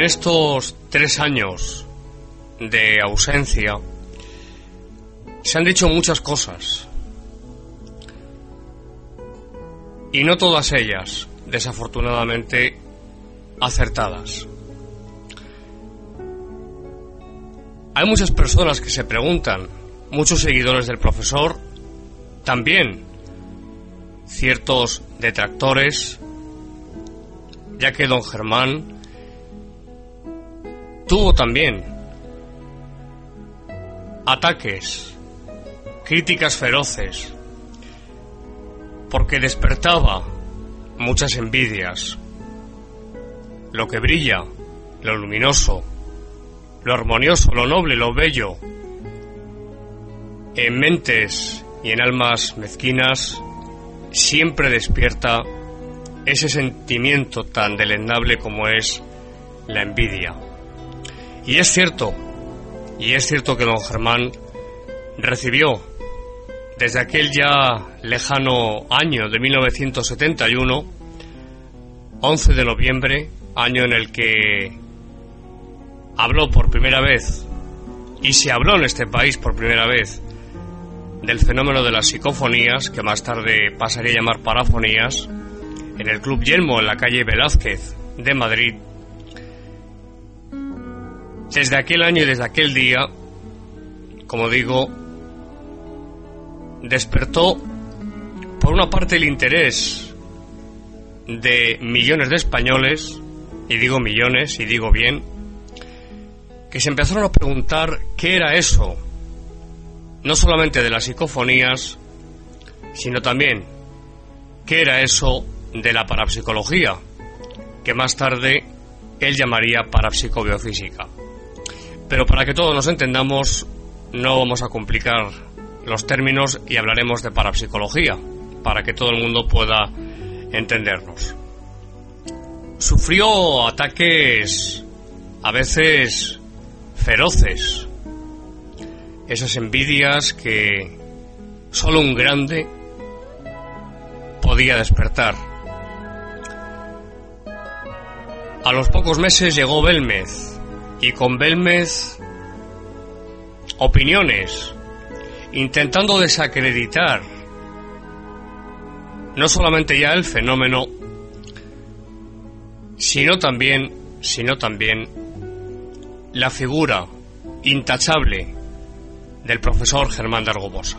estos 3 años de ausencia se han dicho muchas cosas, y no todas ellas, desafortunadamente, acertadas. Hay muchas personas que se preguntan, muchos seguidores del profesor, también ciertos detractores, ya que don Germán tuvo también ataques, críticas feroces, porque despertaba muchas envidias. Lo que brilla, lo luminoso, lo armonioso, lo noble, lo bello, en mentes y en almas mezquinas, siempre despierta ese sentimiento tan deleznable como es la envidia. Y es cierto que don Germán recibió, desde aquel ya lejano año de 1971, 11 de noviembre, año en el que habló por primera vez, y se habló en este país por primera vez, del fenómeno de las psicofonías, que más tarde pasaría a llamar parafonías, en el Club Yelmo, en la calle Velázquez de Madrid. Desde aquel año y desde aquel día, como digo, despertó por una parte el interés de millones de españoles, y digo millones, y digo bien, que se empezaron a preguntar qué era eso, no solamente de las psicofonías, sino también qué era eso de la parapsicología, que más tarde él llamaría parapsicobiofísica. Pero para que todos nos entendamos, no vamos a complicar los términos y hablaremos de parapsicología, para que todo el mundo pueda entendernos. Sufrió ataques a veces feroces, esas envidias que solo un grande podía despertar. A los pocos meses llegó Belmez, y con Belmez opiniones, intentando desacreditar no solamente ya el fenómeno, sino también la figura intachable del profesor Germán de Argobosa.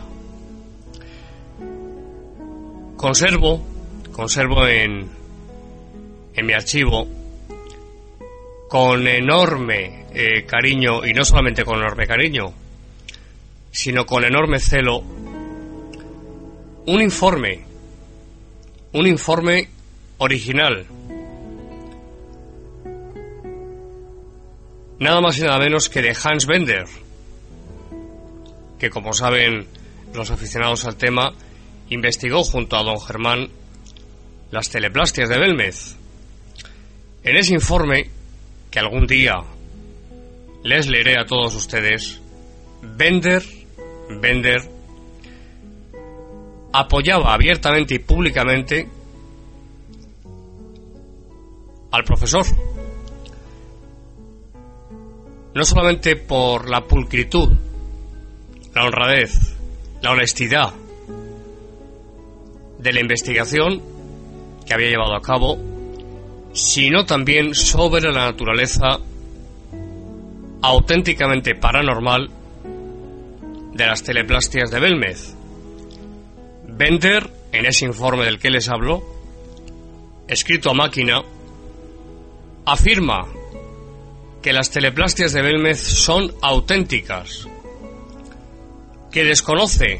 Conservo en mi archivo, con enorme cariño, y no solamente con enorme cariño, sino con enorme celo, un informe original, nada más y nada menos que de Hans Bender, que, como saben los aficionados al tema, investigó junto a don Germán las teleplastias de Belmez. En ese informe, que algún día les leeré a todos ustedes, Bender apoyaba abiertamente y públicamente al profesor, no solamente por la pulcritud, la honradez, la honestidad de la investigación que había llevado a cabo, sino también sobre la naturaleza auténticamente paranormal de las teleplastias de Belmez. Bender, en ese informe del que les hablo, escrito a máquina, afirma que las teleplastias de Belmez son auténticas, que desconoce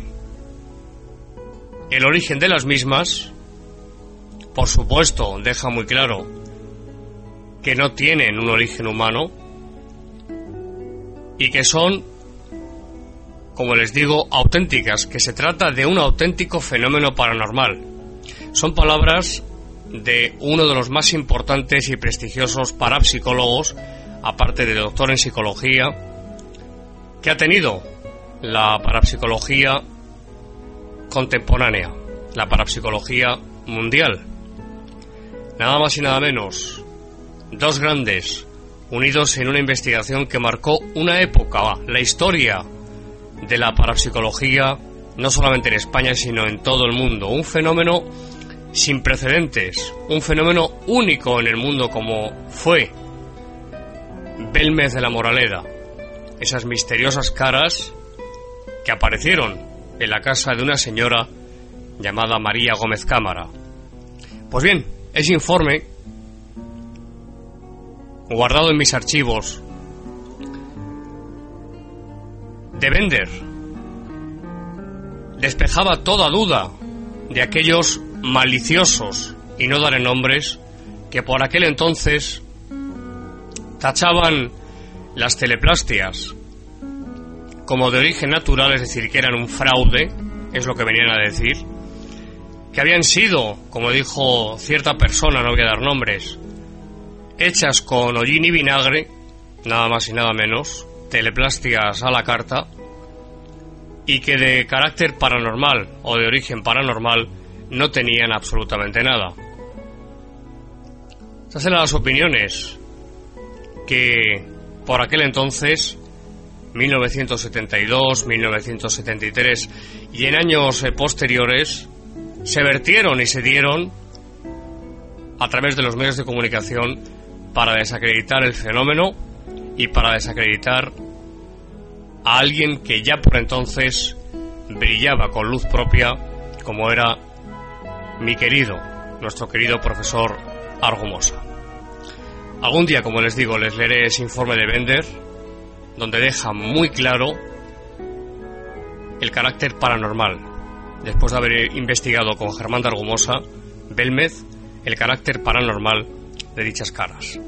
el origen de las mismas. Por supuesto, deja muy claro que no tienen un origen humano y que son, como les digo, auténticas, que se trata de un auténtico fenómeno paranormal. Son palabras de uno de los más importantes y prestigiosos parapsicólogos, aparte de doctor en psicología, que ha tenido la parapsicología contemporánea, la parapsicología mundial. Nada más y nada menos, dos grandes unidos en una investigación que marcó una época, la historia de la parapsicología, no solamente en España, sino en todo el mundo. Un fenómeno sin precedentes, un fenómeno único en el mundo como fue Belmez de la Moraleda. Esas misteriosas caras que aparecieron en la casa de una señora llamada María Gómez Cámara. Pues bien, ese informe, guardado en mis archivos, de Bender, despejaba toda duda de aquellos maliciosos, y no daré nombres, que por aquel entonces tachaban las teleplastias como de origen natural, es decir, que eran un fraude, es lo que venían a decir, que habían sido, como dijo cierta persona, no voy a dar nombres, hechas con hollín y vinagre, nada más y nada menos, teleplastias a la carta, y que de carácter paranormal o de origen paranormal no tenían absolutamente nada. Esas eran las opiniones que por aquel entonces, 1972, 1973 y en años posteriores, se vertieron y se dieron a través de los medios de comunicación para desacreditar el fenómeno y para desacreditar a alguien que ya por entonces brillaba con luz propia, como era nuestro querido profesor Argumosa. Algún día, como les digo, les leeré ese informe de Bender, donde deja muy claro el carácter paranormal, después de haber investigado con Germán de Argumosa, Belmez, el carácter paranormal de dichas caras.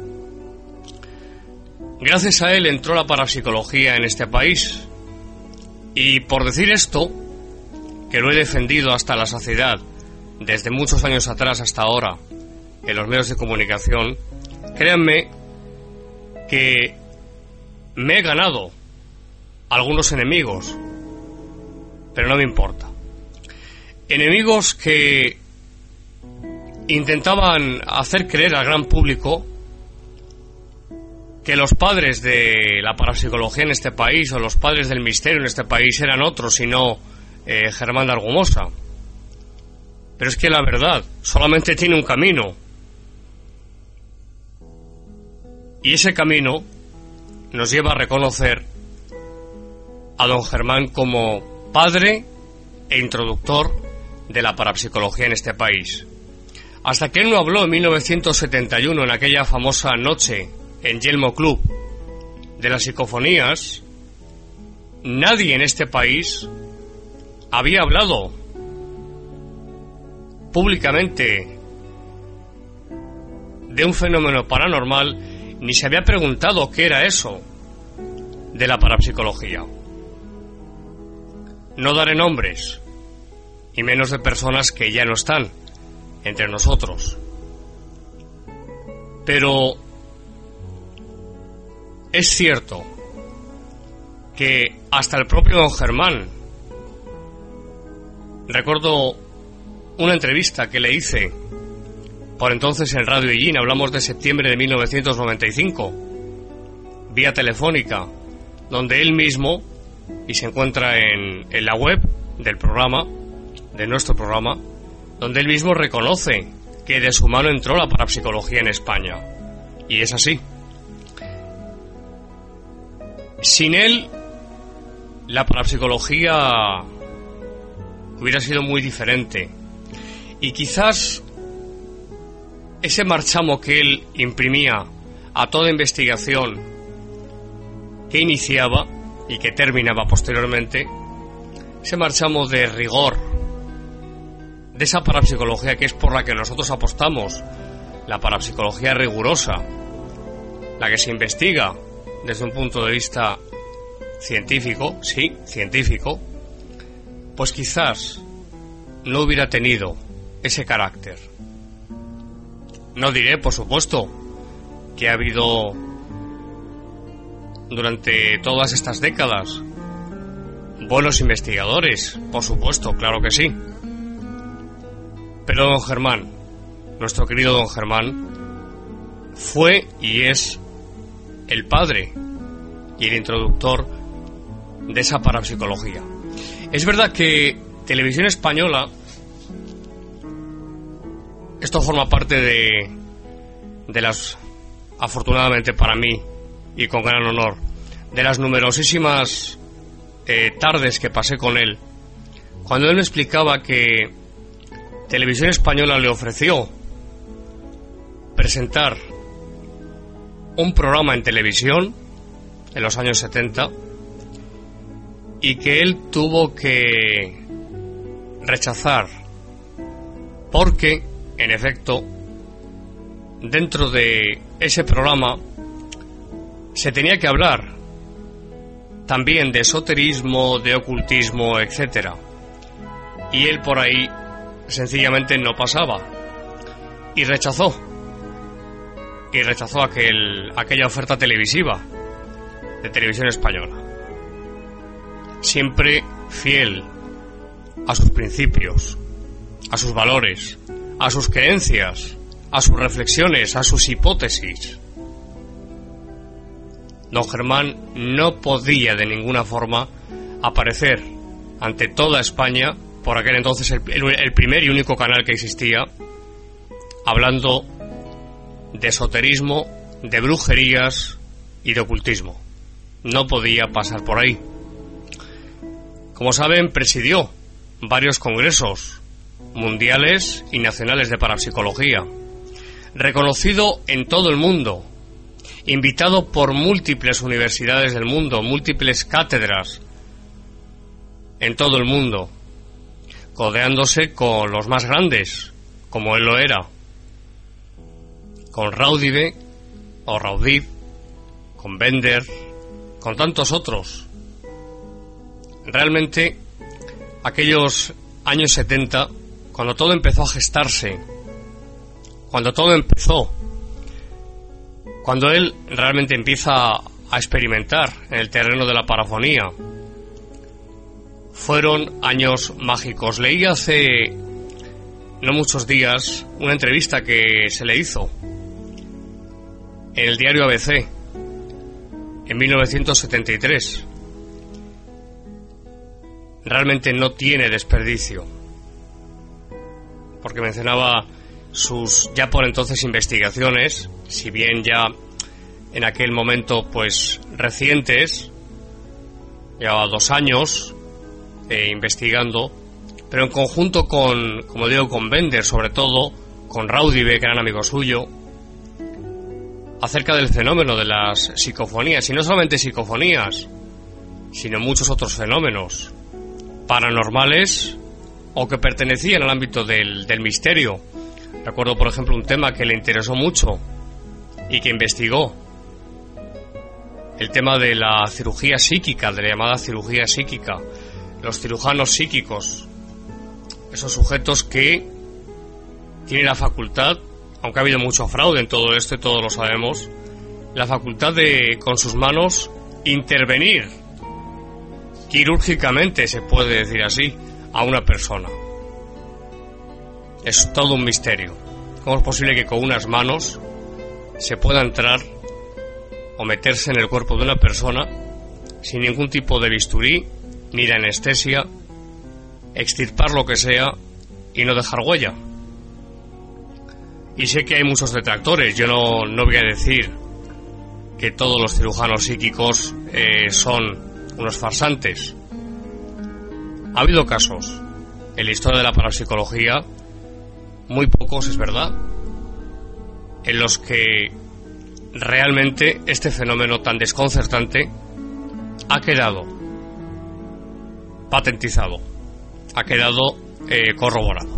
Gracias a él entró la parapsicología en este país, y por decir esto, que lo he defendido hasta la saciedad desde muchos años atrás hasta ahora en los medios de comunicación, créanme que me he ganado algunos enemigos, pero no me importa. Enemigos que intentaban hacer creer al gran público que los padres de la parapsicología en este país, o los padres del misterio en este país, eran otros y no Germán de Argumosa. Pero es que la verdad solamente tiene un camino, y ese camino nos lleva a reconocer a don Germán como padre e introductor de la parapsicología en este país. Hasta que él no habló en 1971, en aquella famosa noche en Yelmo Club, de las psicofonías, nadie en este país había hablado públicamente de un fenómeno paranormal, ni se había preguntado qué era eso de la parapsicología. No daré nombres, y menos de personas que ya no están entre nosotros. Pero es cierto que hasta el propio don Germán, recuerdo una entrevista que le hice por entonces en Radio Illín, hablamos de septiembre de 1995, vía telefónica, donde él mismo, y se encuentra en la web del programa, de nuestro programa, donde él mismo reconoce que de su mano entró la parapsicología en España. Y es así. Sin él, la parapsicología hubiera sido muy diferente. Y quizás ese marchamo que él imprimía a toda investigación que iniciaba y que terminaba posteriormente, ese marchamo de rigor, de esa parapsicología que es por la que nosotros apostamos, la parapsicología rigurosa, la que se investiga desde un punto de vista científico, sí, científico, pues quizás no hubiera tenido ese carácter. No diré, por supuesto, que ha habido durante todas estas décadas buenos investigadores, por supuesto, claro que sí. Pero don Germán, nuestro querido don Germán, fue y es el padre y el introductor de esa parapsicología. Es verdad que Televisión Española, esto forma parte de las, afortunadamente para mí y con gran honor, de las numerosísimas tardes que pasé con él, cuando él me explicaba que Televisión Española le ofreció presentar un programa en televisión en los años 70 y que él tuvo que rechazar porque, en efecto, dentro de ese programa se tenía que hablar también de esoterismo, de ocultismo, etcétera, y él por ahí sencillamente no pasaba y rechazó aquella oferta televisiva de Televisión Española, siempre fiel a sus principios, a sus valores, a sus creencias, a sus reflexiones, a sus hipótesis. Don Germán no podía de ninguna forma aparecer ante toda España, por aquel entonces el primer y único canal que existía, hablando de esoterismo, de brujerías y de ocultismo. No podía pasar por ahí. Como saben, presidió varios congresos mundiales y nacionales de parapsicología, reconocido en todo el mundo, invitado por múltiples universidades del mundo, múltiples cátedras en todo el mundo, codeándose con los más grandes, como él lo era, con Raudive o Raudib, con Bender, con tantos otros. Realmente, aquellos años 70, cuando todo empezó a gestarse, cuando todo empezó, cuando él realmente empieza a experimentar en el terreno de la parafonía, fueron años mágicos. Leí hace no muchos días una entrevista que se le hizo en el diario ABC en 1973. Realmente no tiene desperdicio, porque mencionaba sus ya por entonces investigaciones, si bien ya en aquel momento pues recientes, llevaba 2 años investigando, pero en conjunto con, como digo, con Bender, sobre todo con Raudive, que eran amigo suyo, acerca del fenómeno de las psicofonías, y no solamente psicofonías, sino muchos otros fenómenos paranormales o que pertenecían al ámbito del misterio. Recuerdo, por ejemplo, un tema que le interesó mucho y que investigó, el tema de la cirugía psíquica, de la llamada cirugía psíquica, los cirujanos psíquicos, esos sujetos que tienen la facultad, aunque ha habido mucho fraude en todo esto y todos lo sabemos, la facultad de, con sus manos, intervenir quirúrgicamente, se puede decir así, a una persona. Es todo un misterio. ¿Cómo es posible que con unas manos se pueda entrar o meterse en el cuerpo de una persona sin ningún tipo de bisturí ni de anestesia, extirpar lo que sea y no dejar huella? Y sé que hay muchos detractores. Yo no voy a decir que todos los cirujanos psíquicos son unos farsantes. Ha habido casos en la historia de la parapsicología, muy pocos, es verdad, en los que realmente este fenómeno tan desconcertante ha quedado patentizado, ha quedado corroborado.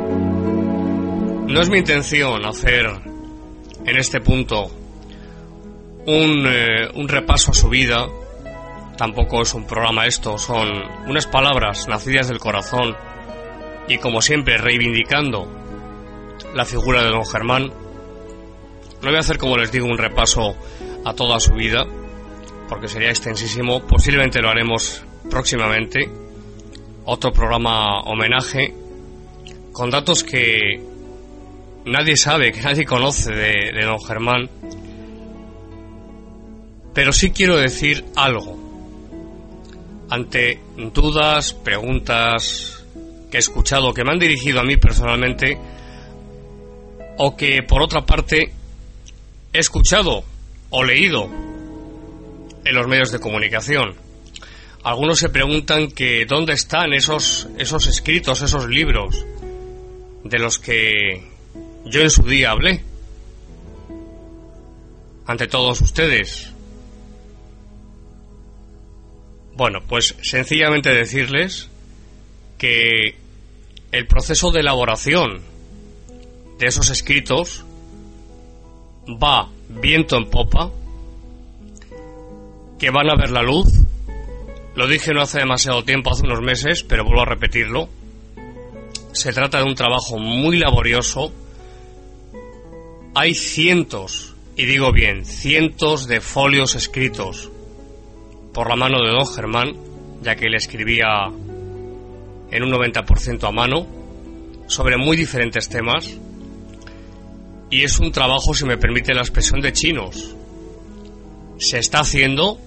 No es mi intención hacer en este punto un repaso a su vida. Tampoco es un programa esto, son unas palabras nacidas del corazón y, como siempre, reivindicando la figura de don Germán. No voy a hacer, como les digo, un repaso a toda su vida, porque sería extensísimo. Posiblemente lo haremos próximamente, otro programa homenaje con datos que nadie sabe, que nadie conoce de don Germán. Pero sí quiero decir algo ante dudas, preguntas que he escuchado, que me han dirigido a mí personalmente, o que por otra parte he escuchado o leído en los medios de comunicación. Algunos se preguntan que dónde están esos escritos, esos libros de los que yo en su día hablé ante todos ustedes. Bueno, pues sencillamente decirles que el proceso de elaboración de esos escritos va viento en popa, que van a ver la luz. Lo dije no hace demasiado tiempo, hace unos meses, pero vuelvo a repetirlo. Se trata de un trabajo muy laborioso. Hay cientos, y digo bien, cientos de folios escritos por la mano de don Germán, ya que él escribía en un 90% a mano, sobre muy diferentes temas. Y es un trabajo, si me permite la expresión, de chinos. Se está haciendo.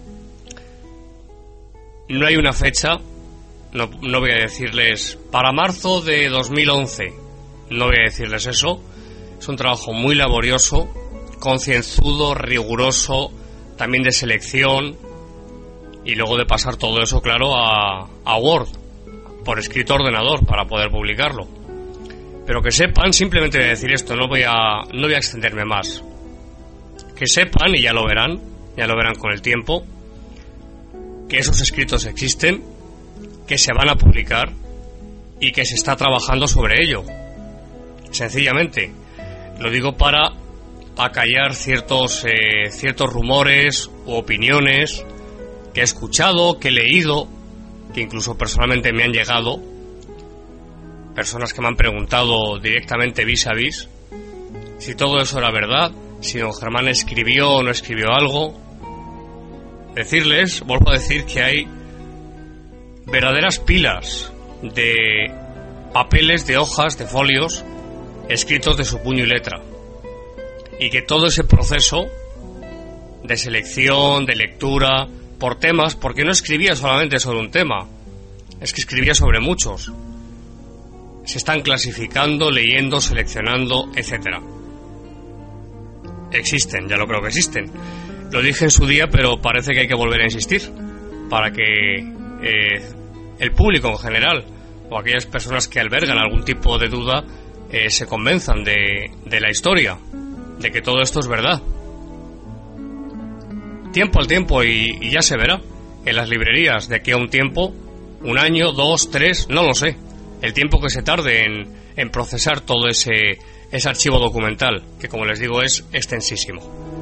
No hay una fecha. No voy a decirles para marzo de 2011. No voy a decirles eso. Es un trabajo muy laborioso, concienzudo, riguroso, también de selección, y luego de pasar todo eso, claro, a Word, por escrito ordenador, para poder publicarlo. Pero que sepan, simplemente voy a decir esto, no voy a extenderme más. Que sepan, y ya lo verán con el tiempo, que esos escritos existen, que se van a publicar y que se está trabajando sobre ello. Sencillamente, lo digo para acallar ciertos rumores u opiniones que he escuchado, que he leído, que incluso personalmente me han llegado. Personas que me han preguntado directamente vis a vis si todo eso era verdad, si don Germán escribió o no escribió algo. Decirles, vuelvo a decir, que hay verdaderas pilas de papeles, de hojas, de folios escritos de su puño y letra, y que todo ese proceso de selección, de lectura por temas, porque no escribía solamente sobre un tema, es que escribía sobre muchos, se están clasificando, leyendo, seleccionando, etcétera. Existen, ya lo creo que existen. Lo dije en su día, pero parece que hay que volver a insistir para que el público en general, o aquellas personas que albergan algún tipo de duda, se convenzan de la historia, de que todo esto es verdad. Tiempo al tiempo, y ya se verá en las librerías de aquí a un tiempo, 1 año, 2, 3, no lo sé, el tiempo que se tarde en procesar todo ese archivo documental, que, como les digo, es extensísimo.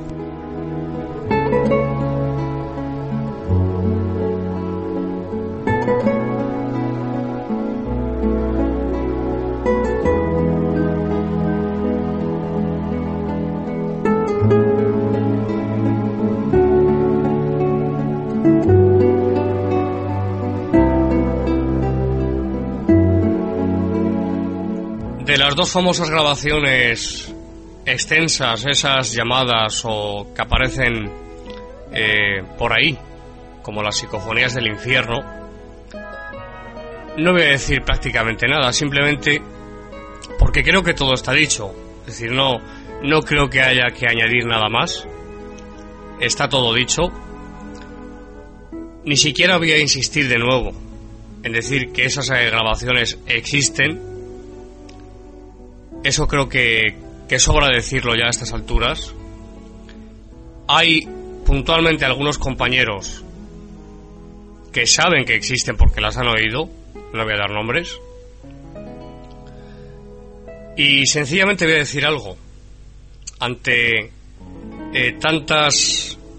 De las dos famosas grabaciones extensas, esas llamadas o que aparecen por ahí, como las psicofonías del infierno, no voy a decir prácticamente nada, simplemente porque creo que todo está dicho. Es decir, no creo que haya que añadir nada más. Está todo dicho. Ni siquiera voy a insistir de nuevo en decir que esas grabaciones existen. Eso creo que sobra decirlo ya a estas alturas. Hay puntualmente algunos compañeros que saben que existen porque las han oído, no voy a dar nombres, y sencillamente voy a decir algo ante tantas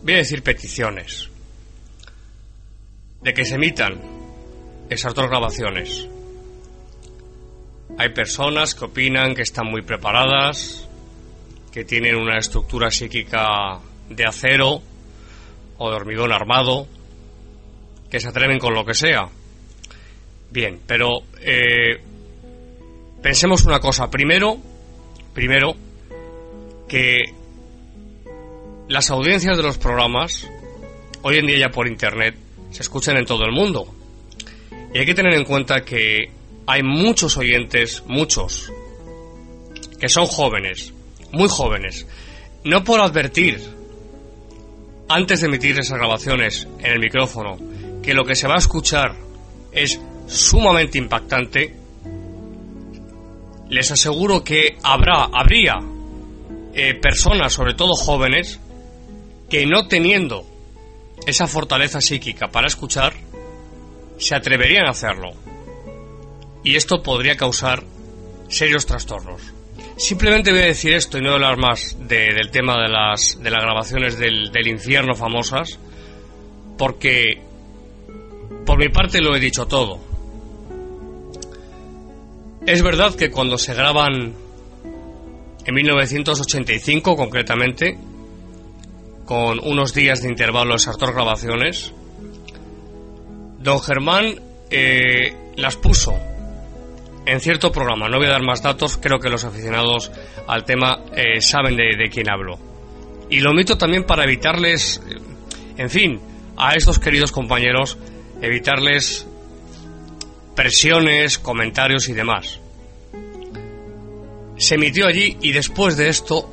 voy a decir peticiones, de que se emitan esas dos grabaciones. Hay personas que opinan que están muy preparadas, que tienen una estructura psíquica de acero o de hormigón armado, que se atreven con lo que sea. Bien, pero pensemos una cosa. Primero, que las audiencias de los programas, hoy en día ya por internet, se escuchan en todo el mundo. Y hay que tener en cuenta que hay muchos oyentes, que son jóvenes, muy jóvenes. No por advertir, antes de emitir esas grabaciones en el micrófono, que lo que se va a escuchar es sumamente impactante, les aseguro que habría personas, sobre todo jóvenes, que no teniendo esa fortaleza psíquica para escuchar, se atreverían a hacerlo. Y esto podría causar serios trastornos. Simplemente voy a decir esto y no hablar más del tema de las grabaciones del infierno famosas, porque por mi parte lo he dicho todo. Es verdad que cuando se graban en 1985 concretamente, con unos días de intervalo esas dos grabaciones, don Germán las puso en cierto programa. No voy a dar más datos, creo que los aficionados al tema saben de quién hablo. Y lo omito también para evitarles, en fin, a estos queridos compañeros, evitarles presiones, comentarios y demás. Se emitió allí y después de esto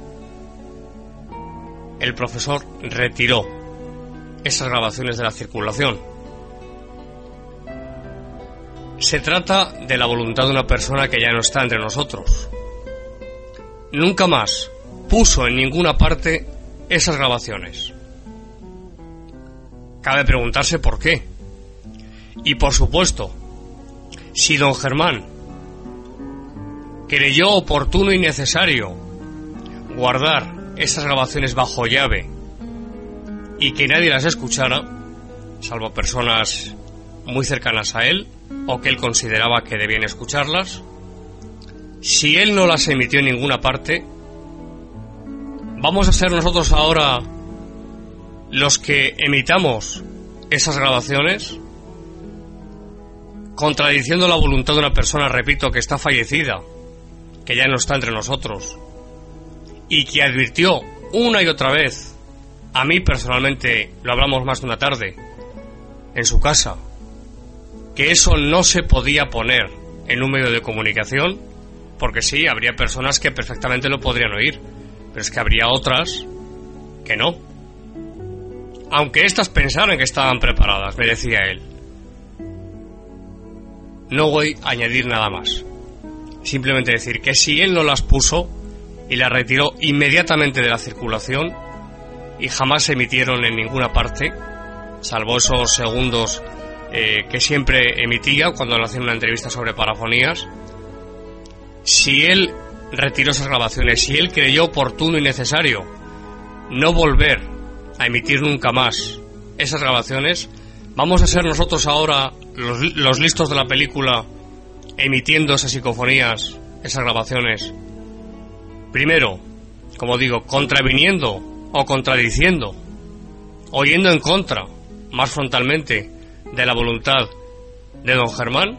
el profesor retiró esas grabaciones de la circulación. Se trata de la voluntad de una persona que ya no está entre nosotros. Nunca más puso en ninguna parte esas grabaciones. Cabe preguntarse por qué. Y por supuesto, si don Germán creyó oportuno y necesario guardar esas grabaciones bajo llave y que nadie las escuchara, salvo personas muy cercanas a él o que él consideraba que debían escucharlas, si él no las emitió en ninguna parte, ¿vamos a ser nosotros ahora los que emitamos esas grabaciones contradiciendo la voluntad de una persona, repito, que está fallecida, que ya no está entre nosotros y que advirtió una y otra vez, a mí personalmente lo hablamos más de una tarde en su casa, que eso no se podía poner en un medio de comunicación? Porque sí, habría personas que perfectamente lo podrían oír, pero es que habría otras que no, aunque éstas pensaran que estaban preparadas, me decía él. No voy a añadir nada más, simplemente decir que si él no las puso y las retiró inmediatamente de la circulación y jamás se emitieron en ninguna parte, salvo esos segundos que siempre emitía cuando le hacían una entrevista sobre parafonías, si él retiró esas grabaciones, si él creyó oportuno y necesario no volver a emitir nunca más esas grabaciones, ¿vamos a ser nosotros ahora los listos de la película emitiendo esas psicofonías, esas grabaciones? Primero, como digo, contraviniendo o contradiciendo, o yendo en contra, más frontalmente, de la voluntad de don Germán,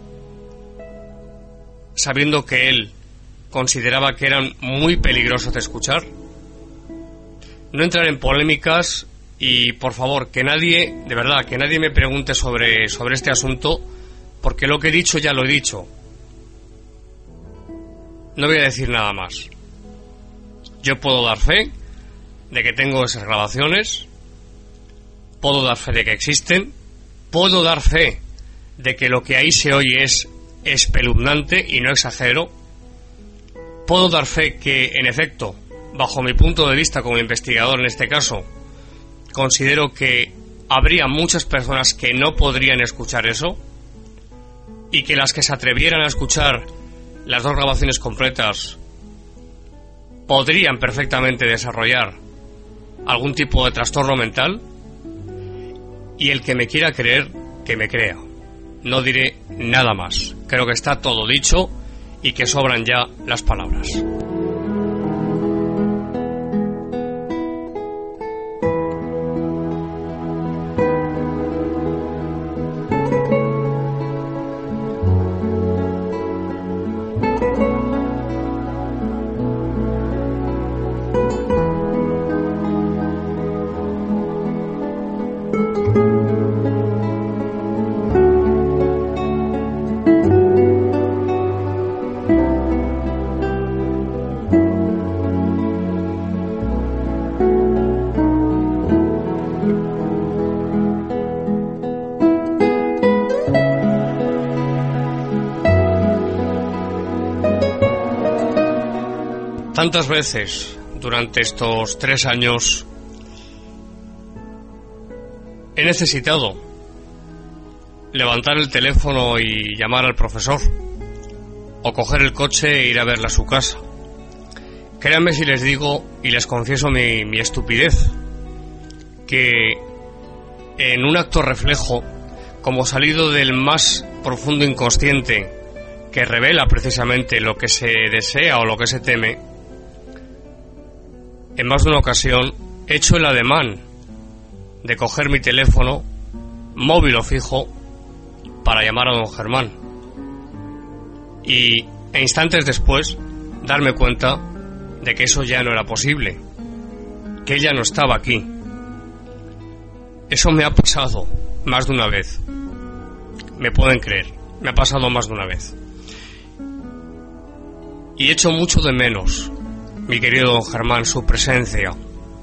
sabiendo que él consideraba que eran muy peligrosos de escuchar. No entrar en polémicas y, por favor, que nadie, de verdad, que nadie me pregunte sobre este asunto, porque lo que he dicho ya lo he dicho. No voy a decir nada más. Yo puedo dar fe de que tengo esas grabaciones, puedo dar fe de que existen, puedo dar fe de que lo que ahí se oye es espeluznante y no exagero, puedo dar fe que, en efecto, bajo mi punto de vista como investigador en este caso, considero que habría muchas personas que no podrían escuchar eso y que las que se atrevieran a escuchar las dos grabaciones completas podrían perfectamente desarrollar algún tipo de trastorno mental, y el que me quiera creer, que me crea. No diré nada más. Creo que está todo dicho y que sobran ya las palabras. Tantas veces durante estos 3 años he necesitado levantar el teléfono y llamar al profesor, o coger el coche e ir a verla a su casa. Créanme si les digo y les confieso mi estupidez, que en un acto reflejo, como salido del más profundo inconsciente, que revela precisamente lo que se desea o lo que se teme, en más de una ocasión he hecho el ademán de coger mi teléfono móvil o fijo para llamar a don Germán, e instantes después darme cuenta de que eso ya no era posible, que ella no estaba aquí. Eso me ha pasado más de una vez. Me pueden creer, me ha pasado más de una vez. Y echo mucho de menos, mi querido don Germán, su presencia.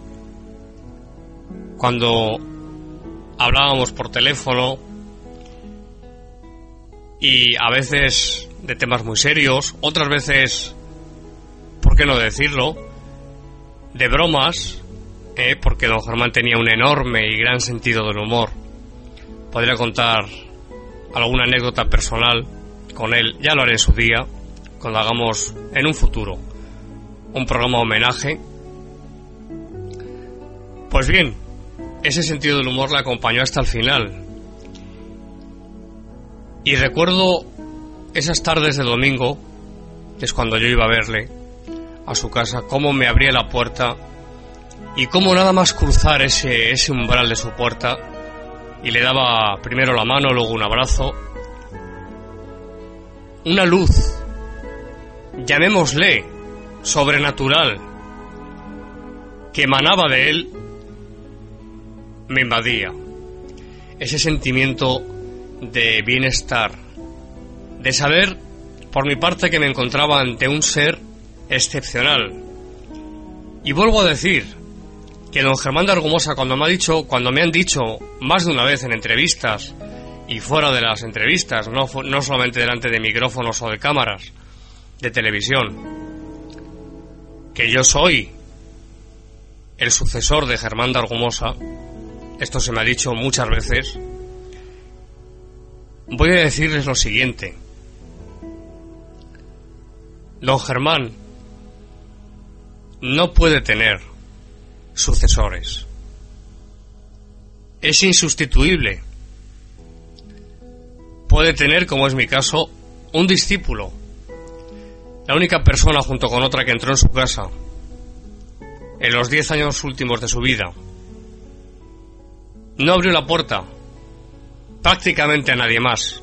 Cuando hablábamos por teléfono, y a veces de temas muy serios, otras veces, ¿por qué no decirlo?, de bromas, porque don Germán tenía un enorme y gran sentido del humor. Podría contar alguna anécdota personal con él, ya lo haré en su día, cuando hagamos en un futuro un programa homenaje. Pues bien, ese sentido del humor le acompañó hasta el final. Y recuerdo esas tardes de domingo, que es cuando yo iba a verle a su casa, cómo me abría la puerta y cómo nada más cruzar ese umbral de su puerta y le daba primero la mano, luego un abrazo, una luz, llamémosle sobrenatural, que emanaba de él, me invadía. Ese sentimiento de bienestar, de saber por mi parte que me encontraba ante un ser excepcional. Y vuelvo a decir que don Germán de Argumosa, cuando me han dicho más de una vez en entrevistas y fuera de las entrevistas, no solamente delante de micrófonos o de cámaras de televisión, que yo soy el sucesor de Germán de Argumosa, esto se me ha dicho muchas veces, voy a decirles lo siguiente. Don Germán no puede tener sucesores. Es insustituible. Puede tener, como es mi caso, un discípulo. La única persona, junto con otra, que entró en su casa en los 10 años últimos de su vida. No abrió la puerta prácticamente a nadie más.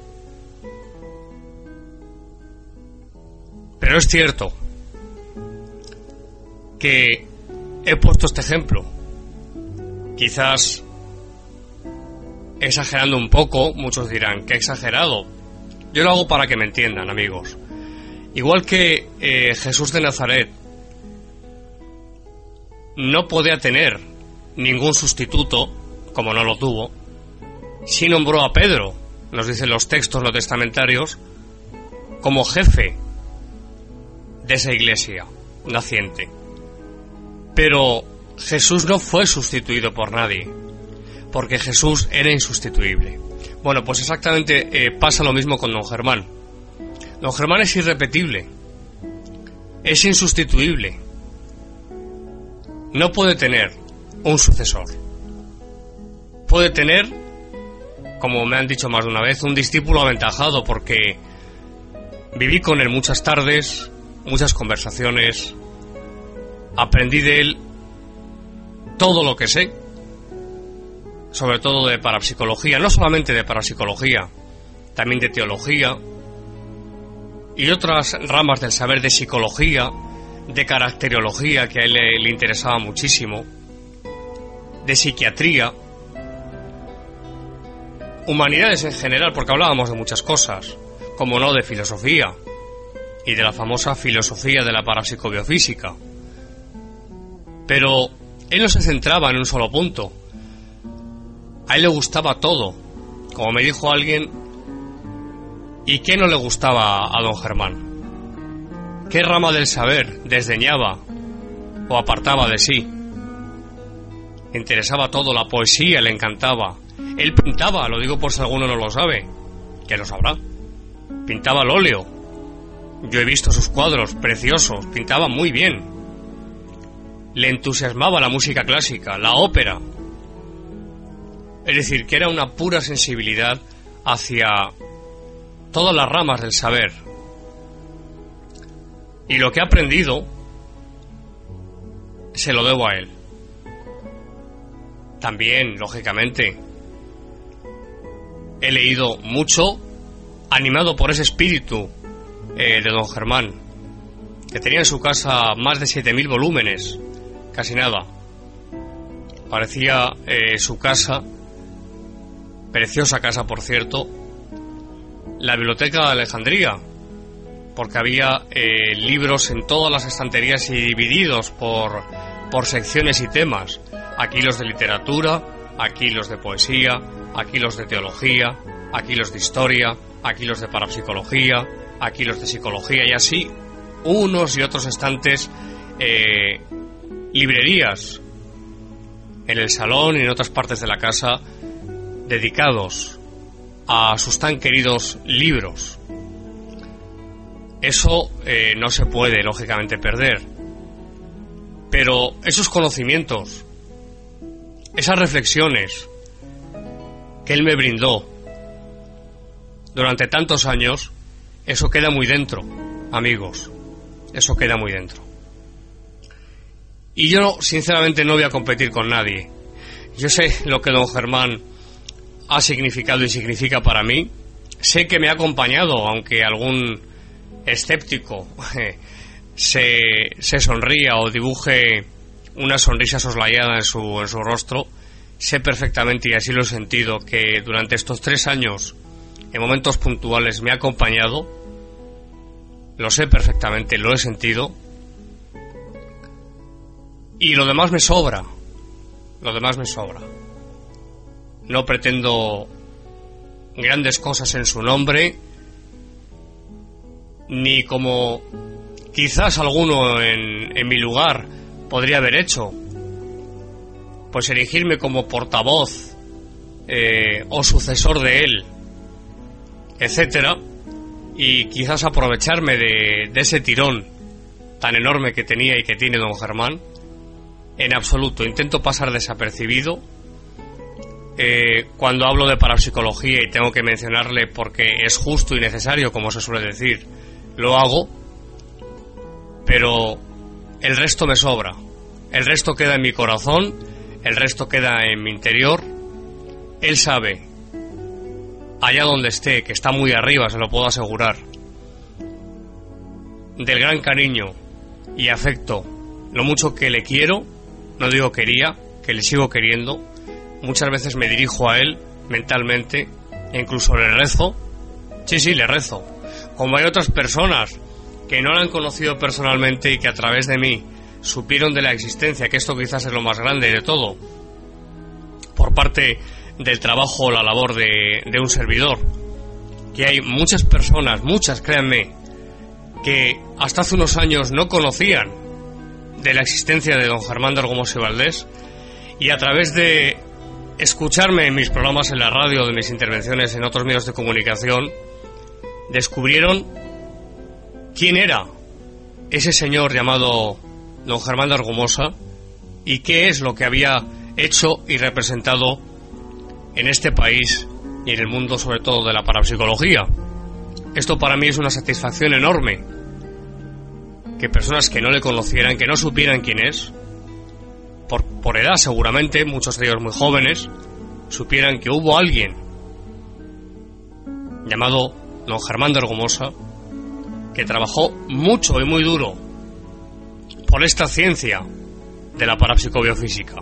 Pero es cierto que he puesto este ejemplo, quizás exagerando un poco. Muchos dirán, ¿qué exagerado? Yo lo hago para que me entiendan, amigos. Igual que Jesús de Nazaret no podía tener ningún sustituto, como no lo tuvo, sí nombró a Pedro, nos dicen los textos no testamentarios, como jefe de esa iglesia naciente. Pero Jesús no fue sustituido por nadie, porque Jesús era insustituible. Bueno, pues exactamente pasa lo mismo con don Germán. Don Germán es irrepetible, es insustituible. No puede tener un sucesor. Puede tener, como me han dicho más de una vez, un discípulo aventajado, porque viví con él muchas tardes, muchas conversaciones, aprendí de él todo lo que sé, sobre todo de parapsicología, no solamente de parapsicología, también de teología y otras ramas del saber, de psicología, de caracteriología, que a él le interesaba muchísimo, de psiquiatría, humanidades en general, porque hablábamos de muchas cosas, como no de filosofía, y de la famosa filosofía de la parapsicobiofísica. Pero él no se centraba en un solo punto. A él le gustaba todo. Como me dijo alguien, ¿y qué no le gustaba a don Germán? ¿Qué rama del saber desdeñaba o apartaba de sí? Le interesaba todo, la poesía le encantaba. Él pintaba, lo digo por si alguno no lo sabe, que lo sabrá. Pintaba al óleo. Yo he visto sus cuadros, preciosos, pintaba muy bien. Le entusiasmaba la música clásica, la ópera. Es decir, que era una pura sensibilidad hacia todas las ramas del saber. Y lo que he aprendido se lo debo a él. También, lógicamente, he leído mucho, animado por ese espíritu de don Germán, que tenía en su casa más de 7.000 volúmenes, casi nada. Parecía su casa, preciosa casa por cierto, la biblioteca de Alejandría, porque había libros en todas las estanterías y divididos por secciones y temas. Aquí los de literatura, aquí los de poesía, aquí los de teología, aquí los de historia, aquí los de parapsicología, aquí los de psicología, y así unos y otros estantes, librerías en el salón y en otras partes de la casa dedicados a sus tan queridos libros. Eso no se puede, lógicamente, perder. Pero esos conocimientos, esas reflexiones que él me brindó durante tantos años, eso queda muy dentro, amigos. Eso queda muy dentro. Y yo, sinceramente, no voy a competir con nadie. Yo sé lo que don Germán ha significado y significa para mí. Sé que me ha acompañado, aunque algún escéptico se sonría o dibuje una sonrisa soslayada en su rostro. Sé perfectamente, y así lo he sentido, que durante estos 3 años, en momentos puntuales, me ha acompañado. Lo sé perfectamente, lo he sentido. Y lo demás me sobra. Lo demás me sobra. No pretendo grandes cosas en su nombre, ni como quizás alguno en mi lugar podría haber hecho, pues erigirme como portavoz o sucesor de él, etcétera, y quizás aprovecharme de ese tirón tan enorme que tenía y que tiene don Germán. En absoluto, intento pasar desapercibido. Cuando hablo de parapsicología, y tengo que mencionarle porque es justo y necesario, como se suele decir, lo hago, pero el resto me sobra. El resto queda en mi corazón, el resto queda en mi interior. Él sabe, allá donde esté, que está muy arriba, se lo puedo asegurar, del gran cariño y afecto, lo mucho que le quiero. No digo quería, que le sigo queriendo. Muchas veces me dirijo a él mentalmente e incluso le rezo. Sí, le rezo. Como hay otras personas que no lo han conocido personalmente y que a través de mí supieron de la existencia, que esto quizás es lo más grande de todo, por parte del trabajo o la labor de un servidor, que hay muchas personas, muchas, créanme, que hasta hace unos años no conocían de la existencia de don Germán de Argumosa y Valdés, y a través de escucharme en mis programas en la radio, de mis intervenciones en otros medios de comunicación, descubrieron quién era ese señor llamado don Germán de Argumosa, y qué es lo que había hecho y representado en este país y en el mundo, sobre todo de la parapsicología. Esto para mí es una satisfacción enorme, que personas que no le conocieran, que no supieran quién es, por edad seguramente, muchos de ellos muy jóvenes, supieran que hubo alguien llamado don Germán de Argumosa, que trabajó mucho y muy duro por esta ciencia de la parapsicobiofísica.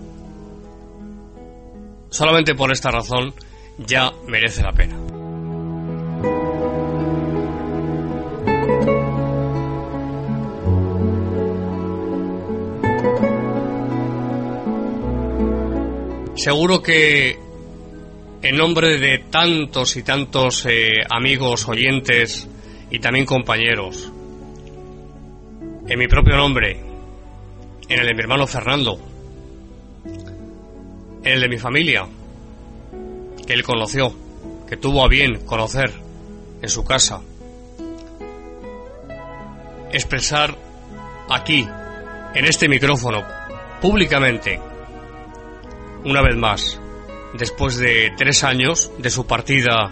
Solamente por esta razón ya merece la pena. Seguro que en nombre de tantos y tantos amigos, oyentes y también compañeros, en mi propio nombre, en el de mi hermano Fernando, en el de mi familia, que él conoció, que tuvo a bien conocer en su casa, expresar aquí, en este micrófono, públicamente, una vez más, después de 3 años de su partida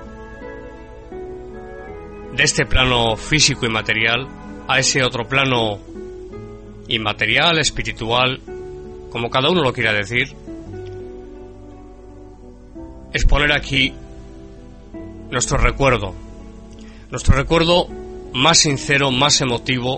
de este plano físico y material a ese otro plano inmaterial, espiritual, como cada uno lo quiera decir, exponer aquí nuestro recuerdo más sincero, más emotivo,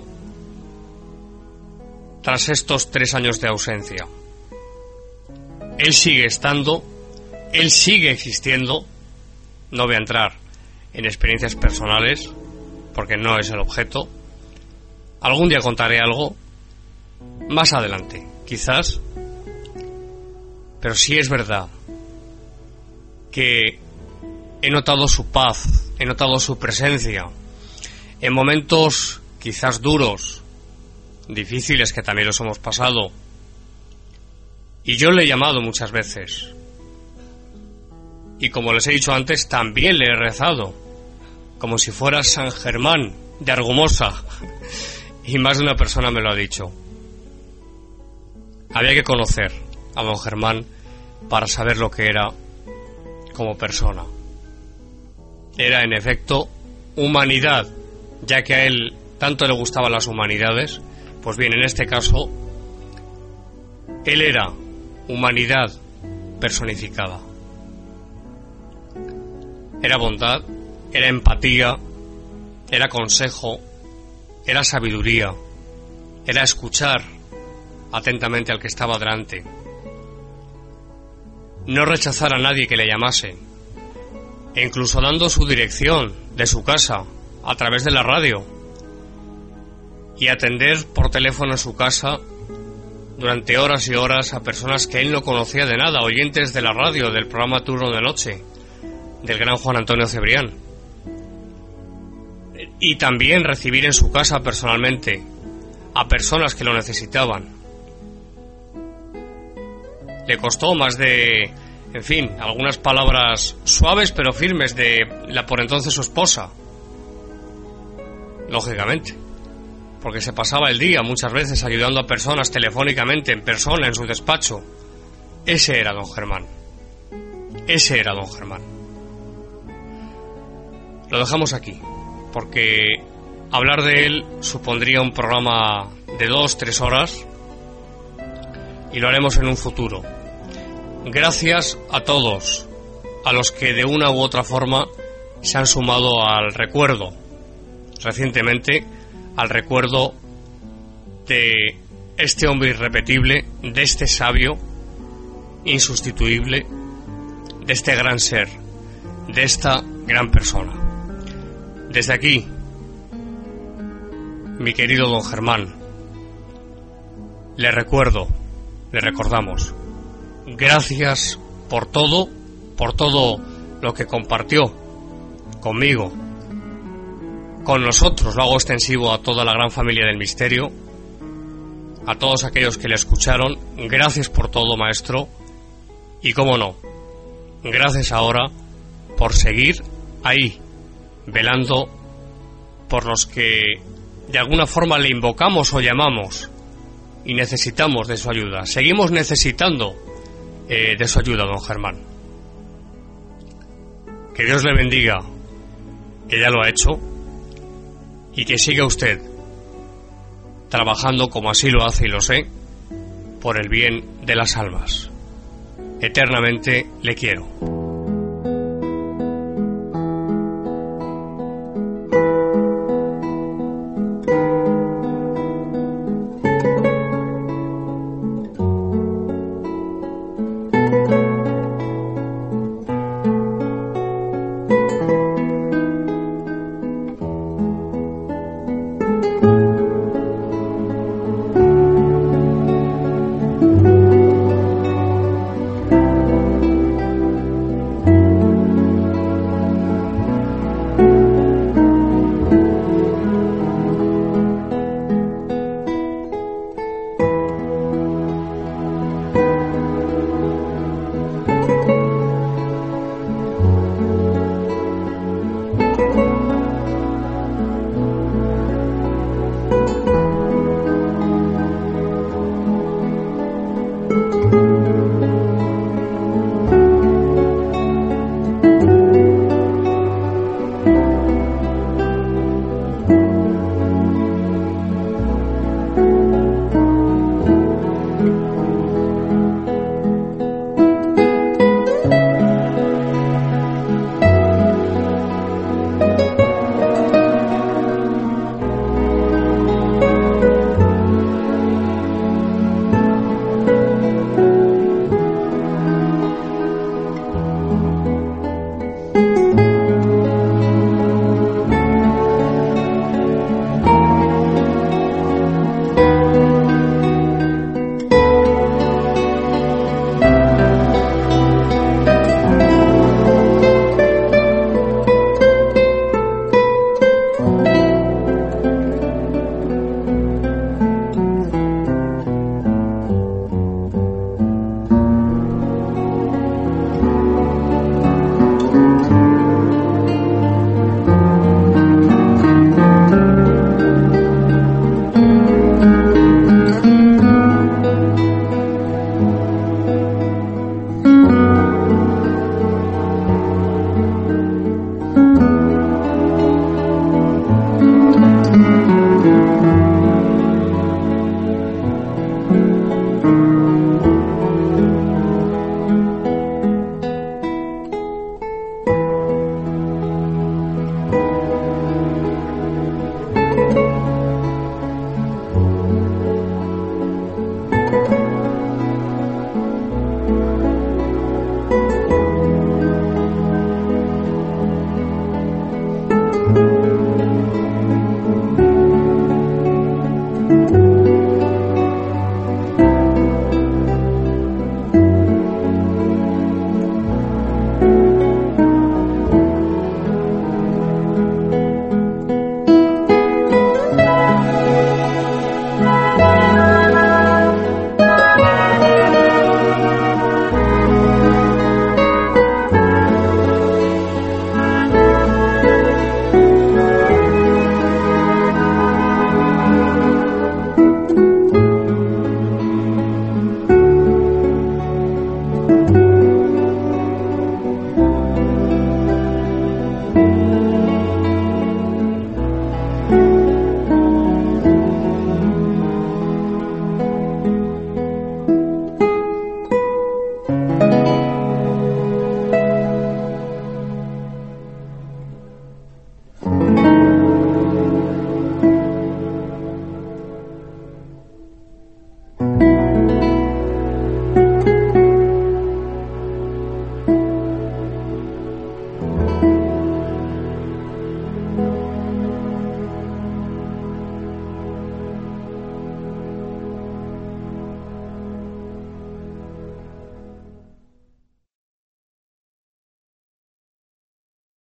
tras estos 3 años de ausencia. Él sigue estando, él sigue existiendo. No voy a entrar en experiencias personales, porque no es el objeto. Algún día contaré algo, más adelante, quizás. Pero sí es verdad que he notado su paz, he notado su presencia, en momentos quizás duros, difíciles, que también los hemos pasado. Y yo le he llamado muchas veces. Y como les he dicho antes, también le he rezado, como si fuera San Germán de Argumosa. Y más de una persona me lo ha dicho. Había que conocer a don Germán para saber lo que era como persona. Era, en efecto, humanidad, ya que a él tanto le gustaban las humanidades. Pues bien, en este caso, él era humanidad personificada. Era bondad, era empatía, era consejo, era sabiduría, era escuchar atentamente al que estaba delante, no rechazar a nadie que le llamase, e incluso dando su dirección de su casa a través de la radio, y atender por teléfono en su casa durante horas y horas a personas que él no conocía de nada, oyentes de la radio, del programa Turno de Noche, del gran Juan Antonio Cebrián. Y también recibir en su casa personalmente a personas que lo necesitaban. Le costó más de, en fin, algunas palabras suaves pero firmes de la por entonces su esposa. Lógicamente. Porque se pasaba el día muchas veces ayudando a personas telefónicamente, en persona, en su despacho. Ese era don Germán. Ese era don Germán. Lo dejamos aquí, porque hablar de él supondría un programa de 2-3 horas, y lo haremos en un futuro. Gracias a todos, a los que de una u otra forma se han sumado al recuerdo, recientemente, al recuerdo de este hombre irrepetible, de este sabio insustituible, de este gran ser, de esta gran persona. Desde aquí, mi querido don Germán, le recuerdo, le recordamos, gracias por todo lo que compartió conmigo, con nosotros. Lo hago extensivo a toda la gran familia del misterio, a todos aquellos que le escucharon. Gracias por todo, maestro, y cómo no, gracias ahora por seguir ahí, velando por los que de alguna forma le invocamos o llamamos y necesitamos de su ayuda. Seguimos necesitando de su ayuda, don Germán. Que Dios le bendiga, que ya lo ha hecho, y que siga usted trabajando como así lo hace y lo sé, por el bien de las almas. Eternamente le quiero.